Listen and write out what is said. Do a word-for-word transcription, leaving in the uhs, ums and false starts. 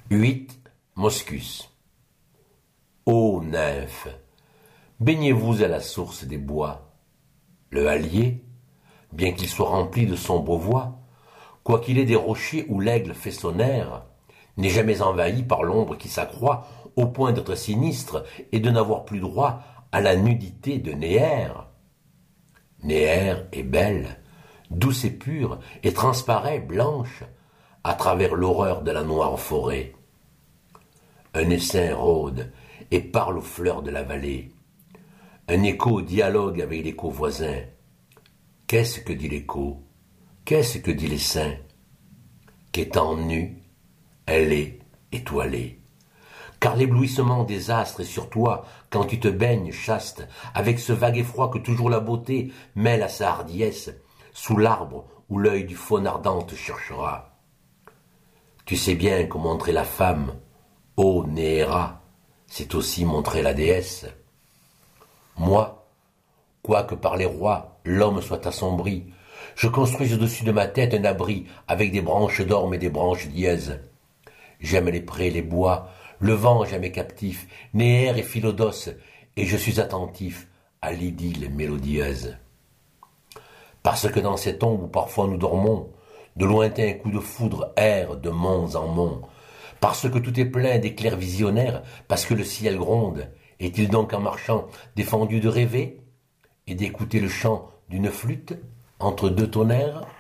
huit. Moscus. Ô nymphes, baignez-vous à la source des bois. Le hallier, bien qu'il soit rempli de sombres voies, quoiqu'il ait des rochers où l'aigle fait son air, n'est jamais envahi par l'ombre qui s'accroît au point d'être sinistre et de n'avoir plus droit à la nudité de Néère. Néère est belle, douce et pure, et transparaît, blanche, à travers l'horreur de la noire forêt. Un essaim rôde et parle aux fleurs de la vallée. Un écho dialogue avec l'écho voisin. Qu'est-ce que dit l'écho? Qu'est-ce que dit l'essaim? Qu'étant nue, elle est étoilée. Car l'éblouissement des astres est sur toi quand tu te baignes chaste, avec ce vague effroi que toujours la beauté mêle à sa hardiesse, sous l'arbre où l'œil du faune ardent te cherchera. Tu sais bien que montrer la femme, ô Néhéra, c'est aussi montrer la déesse. Moi, quoique par les rois l'homme soit assombri, je construis au-dessus de ma tête un abri avec des branches d'orme et des branches dièses. J'aime les prés, les bois, le vent j'aime mes captifs, Néère et Philodos, et je suis attentif à l'idylle mélodieuse. Parce que dans cette ombre où parfois nous dormons, de lointains coups de foudre errent de monts en monts, parce que tout est plein d'éclairs visionnaires, parce que le ciel gronde, est-il donc en marchant défendu de rêver et d'écouter le chant d'une flûte entre deux tonnerres?